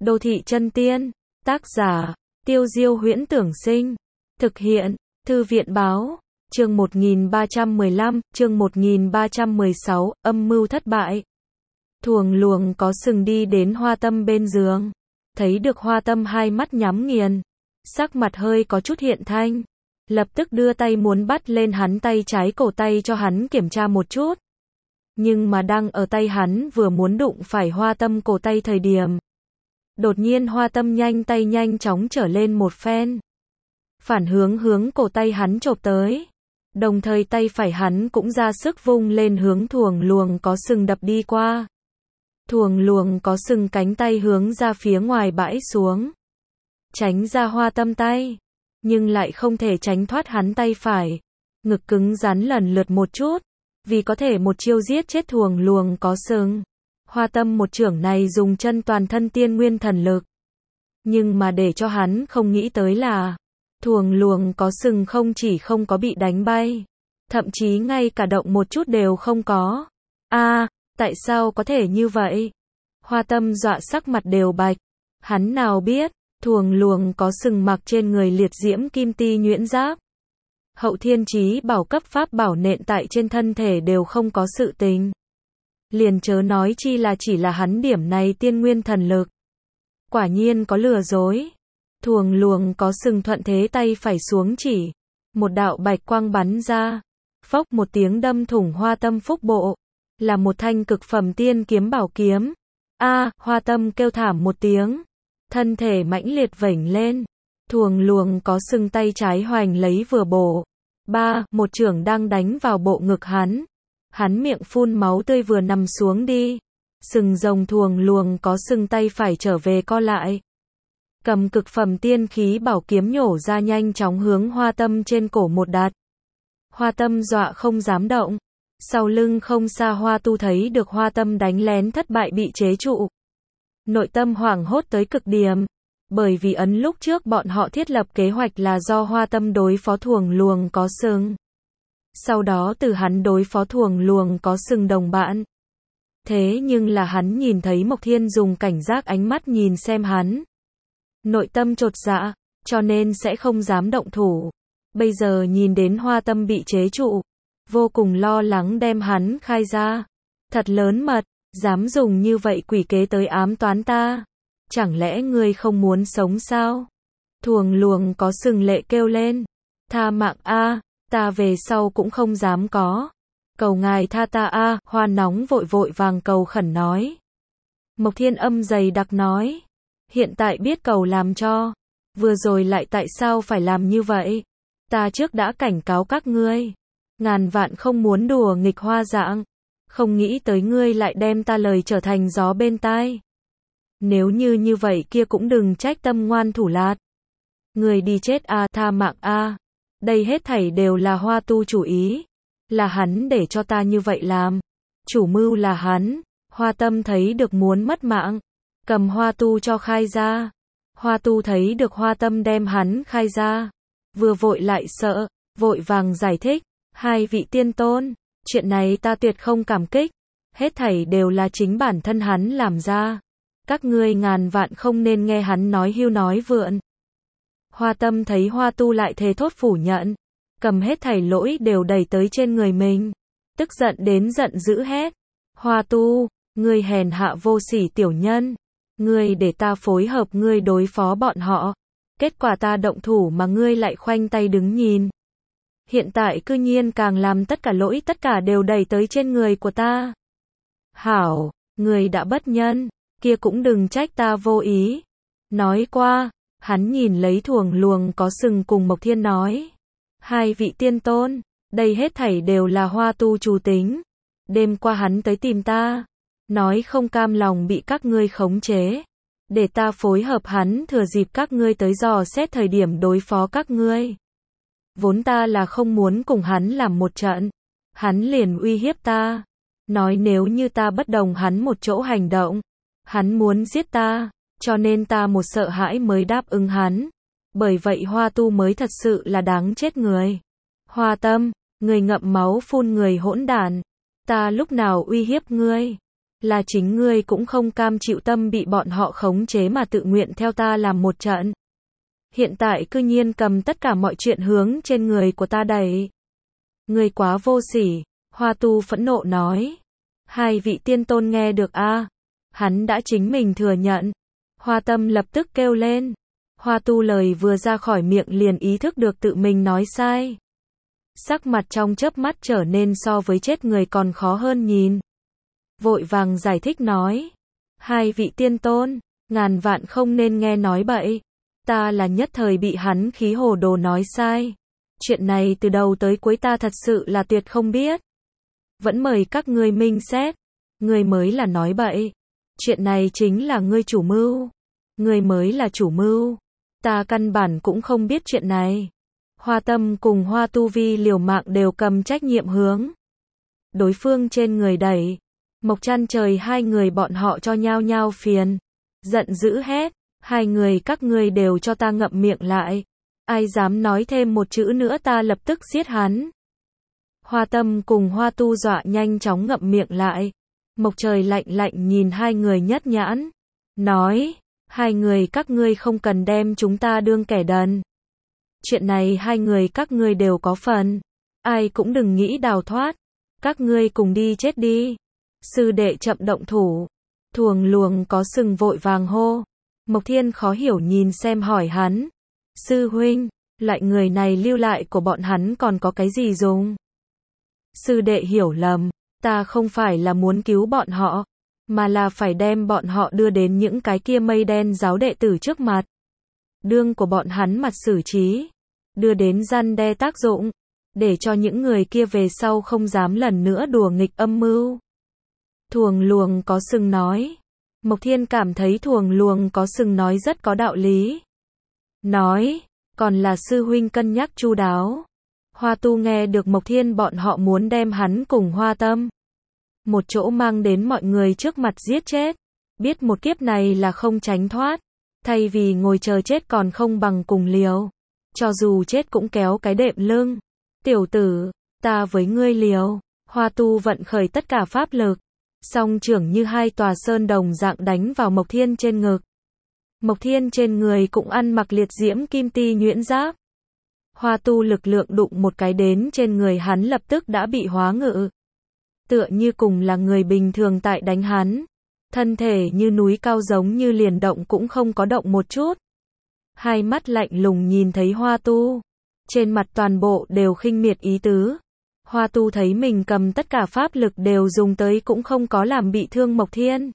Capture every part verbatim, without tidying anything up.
Đô thị chân tiên, tác giả, Tiêu Diêu Huyễn Tưởng Sinh, thực hiện, Thư viện Báo, chương một nghìn ba trăm mười lăm, chương một nghìn ba trăm mười sáu, âm mưu thất bại. Thuồng luồng có sừng đi đến Hoa Tâm bên giường, thấy được Hoa Tâm hai mắt nhắm nghiền, sắc mặt hơi có chút hiện thanh, lập tức đưa tay muốn bắt lên hắn tay trái cổ tay cho hắn kiểm tra một chút. Nhưng mà đang ở tay hắn vừa muốn đụng phải Hoa Tâm cổ tay thời điểm, đột nhiên Hoa Tâm nhanh tay nhanh chóng trở lên một phen, phản hướng hướng cổ tay hắn chộp tới, đồng thời tay phải hắn cũng ra sức vung lên hướng thuồng luồng có sừng đập đi qua. Thuồng luồng có sừng cánh tay hướng ra phía ngoài bãi xuống, tránh ra Hoa Tâm tay, nhưng lại không thể tránh thoát hắn tay phải, ngực cứng rắn lần lượt một chút, vì có thể một chiêu giết chết thuồng luồng có sừng. Hoa Tâm một chưởng này dùng chân toàn thân tiên nguyên thần lực, nhưng mà để cho hắn không nghĩ tới là, thuồng luồng có sừng không chỉ không có bị đánh bay, thậm chí ngay cả động một chút đều không có. A, à, tại sao có thể như vậy? Hoa Tâm dọa sắc mặt đều bạch, hắn nào biết, thuồng luồng có sừng mặc trên người liệt diễm kim ti nhuyễn giáp, hậu thiên chí bảo cấp pháp bảo nện tại trên thân thể đều không có sự tình, liền chớ nói chi là chỉ là hắn điểm này tiên nguyên thần lực. Quả nhiên có lừa dối. Thuồng luồng có sừng thuận thế tay phải xuống chỉ, một đạo bạch quang bắn ra, phốc một tiếng đâm thủng Hoa Tâm phúc bộ, là một thanh cực phẩm tiên kiếm bảo kiếm. A, à, Hoa Tâm kêu thảm một tiếng, thân thể mãnh liệt vểnh lên, thuồng luồng có sừng tay trái hoành lấy vừa bổ, ba, một chưởng đang đánh vào bộ ngực hắn. Hắn miệng phun máu tươi vừa nằm xuống đi, sừng rồng thuồng luồng có sừng tay phải trở về co lại, cầm cực phẩm tiên khí bảo kiếm nhổ ra nhanh chóng hướng Hoa Tâm trên cổ một đạt. Hoa Tâm dọa không dám động, sau lưng không xa Hoa Tu thấy được Hoa Tâm đánh lén thất bại bị chế trụ, nội tâm hoảng hốt tới cực điểm, bởi vì ấn lúc trước bọn họ thiết lập kế hoạch là do Hoa Tâm đối phó thuồng luồng có sừng, sau đó từ hắn đối phó thuồng luồng có sừng đồng bạn. Thế nhưng là hắn nhìn thấy Mộc Thiên dùng cảnh giác ánh mắt nhìn xem hắn, nội tâm chột dạ, cho nên sẽ không dám động thủ. Bây giờ nhìn đến Hoa Tâm bị chế trụ, vô cùng lo lắng đem hắn khai ra. Thật lớn mật, dám dùng như vậy quỷ kế tới ám toán ta. Chẳng lẽ ngươi không muốn sống sao? Thuồng luồng có sừng lệ kêu lên. Tha mạng a, ta về sau cũng không dám có. Cầu ngài tha ta a, Hoa nóng vội vội vàng cầu khẩn nói. Mộc Thiên âm dày đặc nói. Hiện tại biết cầu làm cho, vừa rồi lại tại sao phải làm như vậy? Ta trước đã cảnh cáo các ngươi, ngàn vạn không muốn đùa nghịch Hoa dạng, không nghĩ tới ngươi lại đem ta lời trở thành gió bên tai. Nếu như như vậy kia cũng đừng trách tâm ngoan thủ lạt. Ngươi đi chết a, tha mạng a. Đây hết thảy đều là Hoa Tu chủ ý, là hắn để cho ta như vậy làm. Chủ mưu là hắn. Hoa Tâm thấy được muốn mất mạng, cầm Hoa Tu cho khai ra. Hoa Tu thấy được Hoa Tâm đem hắn khai ra, vừa vội lại sợ, vội vàng giải thích, hai vị tiên tôn, chuyện này ta tuyệt không cảm kích, hết thảy đều là chính bản thân hắn làm ra, các ngươi ngàn vạn không nên nghe hắn nói hưu nói vượn. Hoa Tâm thấy Hoa Tu lại thề thốt phủ nhận, cầm hết thảy lỗi đều đẩy tới trên người mình, tức giận đến giận dữ hét, Hoa Tu, ngươi hèn hạ vô sỉ tiểu nhân, ngươi để ta phối hợp ngươi đối phó bọn họ, kết quả ta động thủ mà ngươi lại khoanh tay đứng nhìn. Hiện tại cư nhiên càng làm tất cả lỗi tất cả đều đẩy tới trên người của ta. Hảo, ngươi đã bất nhân, kia cũng đừng trách ta vô ý. Nói qua, hắn nhìn lấy thuồng luồng có sừng cùng Mộc Thiên nói. Hai vị tiên tôn, đây hết thảy đều là Hoa Tu chủ tính. Đêm qua hắn tới tìm ta, nói không cam lòng bị các ngươi khống chế, để ta phối hợp hắn thừa dịp các ngươi tới dò xét thời điểm đối phó các ngươi. Vốn ta là không muốn cùng hắn làm một trận, hắn liền uy hiếp ta, nói nếu như ta bất đồng hắn một chỗ hành động, hắn muốn giết ta, cho nên ta một sợ hãi mới đáp ứng hắn, bởi vậy Hoa Tu mới thật sự là đáng chết người. Hoa Tâm, người ngậm máu phun người hỗn đản, ta lúc nào uy hiếp ngươi? Là chính ngươi cũng không cam chịu tâm bị bọn họ khống chế mà tự nguyện theo ta làm một trận. Hiện tại cư nhiên cầm tất cả mọi chuyện hướng trên người của ta đẩy. Ngươi quá vô sỉ, Hoa Tu phẫn nộ nói. Hai vị tiên tôn nghe được a? Hắn đã chính mình thừa nhận. Hoa Tâm lập tức kêu lên. Hoa Tu lời vừa ra khỏi miệng liền ý thức được tự mình nói sai. Sắc mặt trong chớp mắt trở nên so với chết người còn khó hơn nhìn. Vội vàng giải thích nói. Hai vị tiên tôn, ngàn vạn không nên nghe nói bậy. Ta là nhất thời bị hắn khí hồ đồ nói sai. Chuyện này từ đầu tới cuối ta thật sự là tuyệt không biết. Vẫn mời các ngươi minh xét. Ngươi mới là nói bậy. Chuyện này chính là ngươi chủ mưu. Ngươi mới là chủ mưu. Ta căn bản cũng không biết chuyện này. Hoa Tâm cùng Hoa Tu Vi liều mạng đều cầm trách nhiệm hướng đối phương trên người đẩy. Mộc Chăn Trời hai người bọn họ cho nhau nhau phiền. Giận dữ hét. Hai người các ngươi đều cho ta ngậm miệng lại. Ai dám nói thêm một chữ nữa ta lập tức giết hắn. Hoa Tâm cùng Hoa Tu dọa nhanh chóng ngậm miệng lại. Mộc Trời lạnh lạnh nhìn hai người nhất nhãn. Nói. Hai người các ngươi không cần đem chúng ta đương kẻ đần. Chuyện này hai người các ngươi đều có phần. Ai cũng đừng nghĩ đào thoát. Các ngươi cùng đi chết đi. Sư đệ chậm động thủ. Thuồng luồng có sừng vội vàng hô. Mộc Thiên khó hiểu nhìn xem hỏi hắn. Sư huynh, loại người này lưu lại của bọn hắn còn có cái gì dùng? Sư đệ hiểu lầm. Ta không phải là muốn cứu bọn họ. Mà là phải đem bọn họ đưa đến những cái kia mây đen giáo đệ tử trước mặt. Đương của bọn hắn mặt xử trí. Đưa đến răn đe tác dụng. Để cho những người kia về sau không dám lần nữa đùa nghịch âm mưu. Thuồng luồng có sừng nói. Mộc Thiên cảm thấy thuồng luồng có sừng nói rất có đạo lý. Nói, còn là sư huynh cân nhắc chu đáo. Hoa Tu nghe được Mộc Thiên bọn họ muốn đem hắn cùng Hoa Tâm một chỗ mang đến mọi người trước mặt giết chết. Biết một kiếp này là không tránh thoát. Thay vì ngồi chờ chết còn không bằng cùng liều. Cho dù chết cũng kéo cái đệm lưng. Tiểu tử, ta với ngươi liều. Hoa Tu vận khởi tất cả pháp lực. Song trưởng như hai tòa sơn đồng dạng đánh vào Mộc Thiên trên ngực. Mộc Thiên trên người cũng ăn mặc liệt diễm kim ti nhuyễn giáp. Hoa Tu lực lượng đụng một cái đến trên người hắn lập tức đã bị hóa ngự. Tựa như cùng là người bình thường tại đánh hắn. Thân thể như núi cao giống như liền động cũng không có động một chút. Hai mắt lạnh lùng nhìn thấy Hoa Tu. Trên mặt toàn bộ đều khinh miệt ý tứ. Hoa Tu thấy mình cầm tất cả pháp lực đều dùng tới cũng không có làm bị thương Mộc Thiên.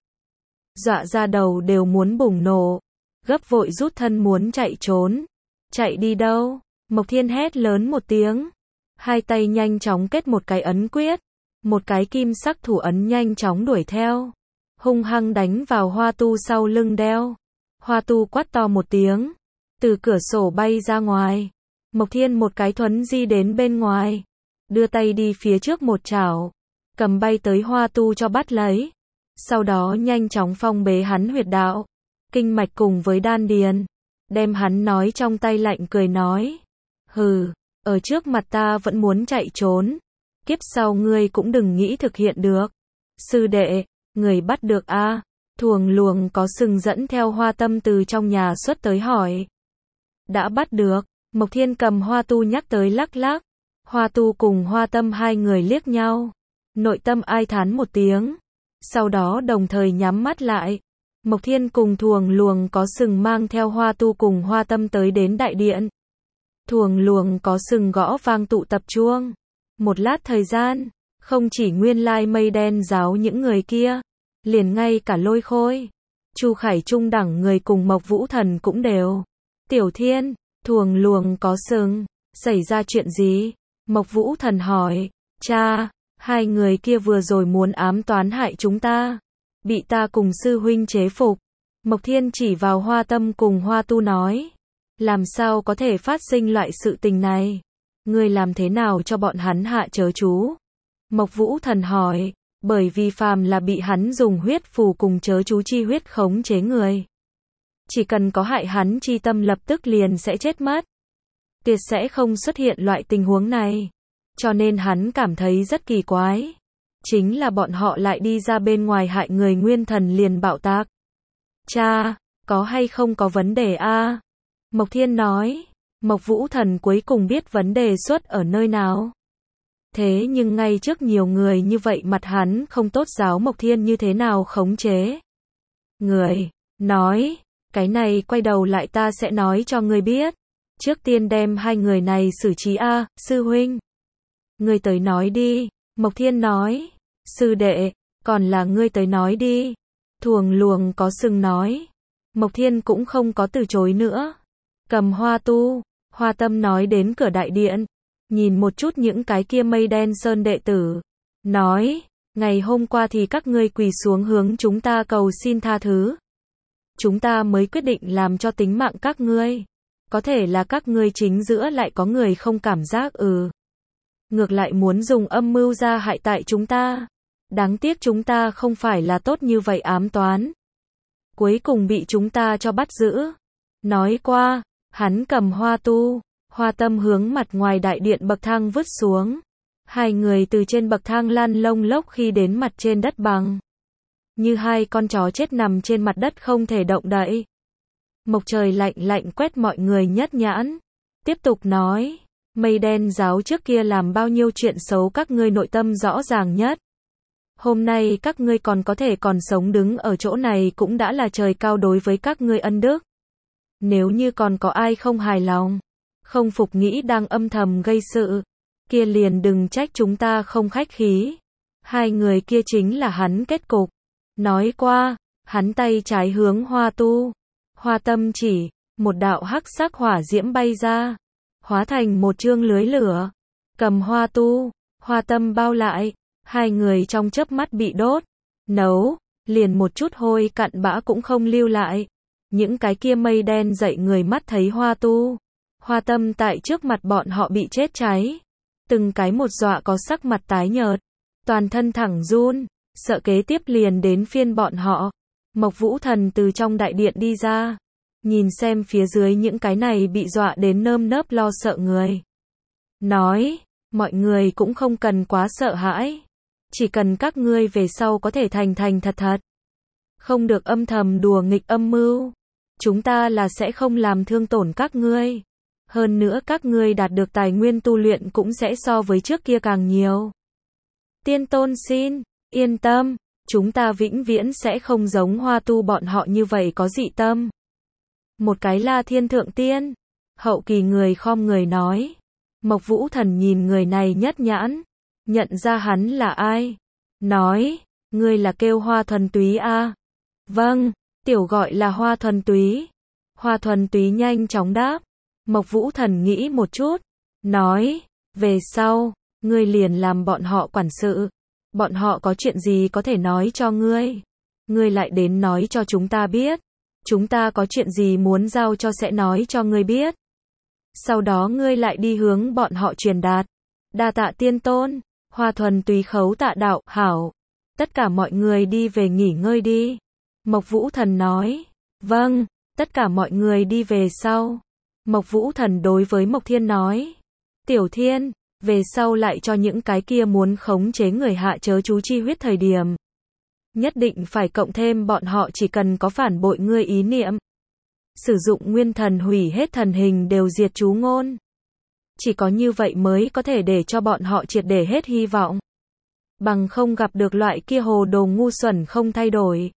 Dọa ra đầu đều muốn bùng nổ. Gấp vội rút thân muốn chạy trốn. Chạy đi đâu? Mộc Thiên hét lớn một tiếng. Hai tay nhanh chóng kết một cái ấn quyết. Một cái kim sắc thủ ấn nhanh chóng đuổi theo. Hung hăng đánh vào Hoa Tu sau lưng đeo. Hoa Tu quát to một tiếng. Từ cửa sổ bay ra ngoài. Mộc Thiên một cái thuấn di đến bên ngoài. Đưa tay đi phía trước một chảo. Cầm bay tới Hoa Tu cho bắt lấy. Sau đó nhanh chóng phong bế hắn huyệt đạo. Kinh mạch cùng với đan điền. Đem hắn nói trong tay lạnh cười nói. Hừ, ở trước mặt ta vẫn muốn chạy trốn. Kiếp sau ngươi cũng đừng nghĩ thực hiện được. Sư đệ, người bắt được a? Thuồng luồng có sừng dẫn theo Hoa Tâm từ trong nhà xuất tới hỏi. Đã bắt được. Mộc Thiên cầm Hoa Tu nhắc tới lắc lắc. Hoa Tu cùng Hoa Tâm hai người liếc nhau. Nội tâm ai thán một tiếng. Sau đó đồng thời nhắm mắt lại. Mộc Thiên cùng thuồng luồng có sừng mang theo Hoa Tu cùng Hoa Tâm tới đến đại điện. Thuồng luồng có sừng gõ vang tụ tập chuông. Một lát thời gian, không chỉ nguyên lai mây đen giáo những người kia, liền ngay cả Lôi Khôi, Chu Khải trung đẳng người cùng Mộc Vũ Thần cũng đều. Tiểu Thiên, thuồng luồng có sừng, xảy ra chuyện gì? Mộc Vũ Thần hỏi. Cha, hai người kia vừa rồi muốn ám toán hại chúng ta. Bị ta cùng sư huynh chế phục. Mộc Thiên chỉ vào Hoa Tâm cùng Hoa Tu nói. Làm sao có thể phát sinh loại sự tình này? Ngươi làm thế nào cho bọn hắn hạ chớ chú? Mộc Vũ Thần hỏi. Bởi vì phàm là bị hắn dùng huyết phù cùng chớ chú chi huyết khống chế người. Chỉ cần có hại hắn chi tâm lập tức liền sẽ chết mất. Tuyệt sẽ không xuất hiện loại tình huống này. Cho nên hắn cảm thấy rất kỳ quái. chính là bọn họ lại đi ra bên ngoài hại người, nguyên thần liền bạo tạc. Cha, có hay không có vấn đề a? Mộc Thiên nói. Mộc Vũ Thần cuối cùng biết vấn đề xuất ở nơi nào. Thế nhưng ngay trước nhiều người như vậy mặt hắn không tốt giáo Mộc Thiên như thế nào khống chế. Người, nói, cái này quay đầu lại ta sẽ nói cho ngươi biết. Trước tiên đem hai người này xử trí a, sư huynh. Ngươi tới nói đi, Mộc Thiên nói. Sư đệ, còn là ngươi tới nói đi. Thuồng luồng có sừng nói. Mộc Thiên cũng không có từ chối nữa. Cầm Hoa Tu, Hoa Tâm nói đến cửa đại điện, nhìn một chút những cái kia mây đen sơn đệ tử, nói, ngày hôm qua thì các ngươi quỳ xuống hướng chúng ta cầu xin tha thứ. Chúng ta mới quyết định làm cho tính mạng các ngươi. Có thể là các ngươi chính giữa lại có người không cảm giác ừ. Ngược lại muốn dùng âm mưu ra hại tại chúng ta. Đáng tiếc chúng ta không phải là tốt như vậy ám toán. Cuối cùng bị chúng ta cho bắt giữ. Nói qua, hắn cầm Hoa Tu, Hoa Tâm hướng mặt ngoài đại điện bậc thang vứt xuống. Hai người từ trên bậc thang lăn lông lốc khi đến mặt trên đất bằng. Như hai con chó chết nằm trên mặt đất không thể động đậy. Mộc Trời lạnh lạnh quét mọi người nhất nhãn. Tiếp tục nói, mây đen giáo trước kia làm bao nhiêu chuyện xấu các ngươi nội tâm rõ ràng nhất. Hôm nay các ngươi còn có thể còn sống đứng ở chỗ này cũng đã là trời cao đối với các ngươi ân đức. Nếu như còn có ai không hài lòng, không phục nghĩ đang âm thầm gây sự, kia liền đừng trách chúng ta không khách khí. Hai người kia chính là hắn kết cục. Nói qua, hắn tay trái hướng Hoa Tu, Hoa Tâm chỉ, một đạo hắc sắc hỏa diễm bay ra, hóa thành một chương lưới lửa, cầm Hoa Tu, Hoa Tâm bao lại, hai người trong chớp mắt bị đốt, nấu, liền một chút hôi cặn bã cũng không lưu lại. Những cái kia mây đen dậy người mắt thấy Hoa Tu, Hoa Tâm tại trước mặt bọn họ bị chết cháy, từng cái một dọa có sắc mặt tái nhợt, toàn thân thẳng run, sợ kế tiếp liền đến phiên bọn họ. Mộc Vũ Thần từ trong đại điện đi ra, nhìn xem phía dưới những cái này bị dọa đến nơm nớp lo sợ người. Nói, mọi người cũng không cần quá sợ hãi, chỉ cần các ngươi về sau có thể thành thành thật thật, không được âm thầm đùa nghịch âm mưu, chúng ta là sẽ không làm thương tổn các ngươi. Hơn nữa các ngươi đạt được tài nguyên tu luyện cũng sẽ so với trước kia càng nhiều. Tiên Tôn xin, yên tâm, chúng ta vĩnh viễn sẽ không giống Hoa Tu bọn họ như vậy có dị tâm. Một cái La Thiên Thượng Tiên, hậu kỳ người khom người nói. Mộc Vũ Thần nhìn người này nhất nhãn, nhận ra hắn là ai. Nói, ngươi là kêu Hoa Thuần Túy a? À? Vâng, tiểu gọi là Hoa Thuần Túy. Hoa Thuần Túy nhanh chóng đáp. Mộc Vũ Thần nghĩ một chút, nói, về sau, ngươi liền làm bọn họ quản sự. Bọn họ có chuyện gì có thể nói cho ngươi. Ngươi lại đến nói cho chúng ta biết. Chúng ta có chuyện gì muốn giao cho sẽ nói cho ngươi biết. Sau đó ngươi lại đi hướng bọn họ truyền đạt. Đa tạ Tiên Tôn. Hoa Thuần Túy khấu tạ đạo, hảo. Tất cả mọi người đi về nghỉ ngơi đi. Mộc Vũ Thần nói, vâng, tất cả mọi người đi về sau. Mộc Vũ Thần đối với Mộc Thiên nói, Tiểu Thiên, về sau lại cho những cái kia muốn khống chế người hạ chớ chú chi huyết thời điểm. Nhất định phải cộng thêm bọn họ chỉ cần có phản bội ngươi ý niệm. Sử dụng nguyên thần hủy hết thần hình đều diệt chú ngôn. Chỉ có như vậy mới có thể để cho bọn họ triệt để hết hy vọng. Bằng không gặp được loại kia hồ đồ ngu xuẩn không thay đổi.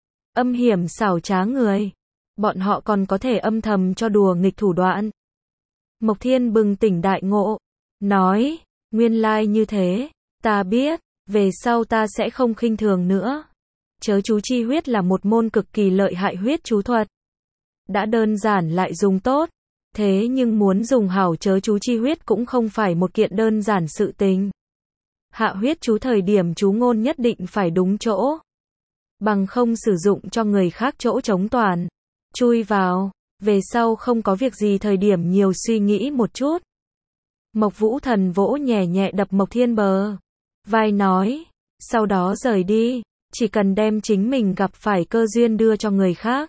Âm hiểm xảo trá người. Bọn họ còn có thể âm thầm cho đùa nghịch thủ đoạn. Mộc Thiên bừng tỉnh đại ngộ. Nói, nguyên lai như thế. Ta biết, về sau ta sẽ không khinh thường nữa. Chớ chú chi huyết là một môn cực kỳ lợi hại huyết chú thuật. Đã đơn giản lại dùng tốt. Thế nhưng muốn dùng hảo chớ chú chi huyết cũng không phải một kiện đơn giản sự tình. Hạ huyết chú thời điểm chú ngôn nhất định phải đúng chỗ. Bằng không sử dụng cho người khác chỗ chống toàn. Chui vào, về sau không có việc gì thời điểm nhiều suy nghĩ một chút. Mộc Vũ Thần vỗ nhẹ nhẹ đập Mộc Thiên bờ vai nói, sau đó rời đi, chỉ cần đem chính mình gặp phải cơ duyên đưa cho người khác,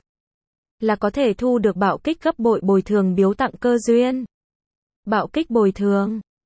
là có thể thu được bạo kích gấp bội bồi thường biếu tặng cơ duyên. Bạo kích bồi thường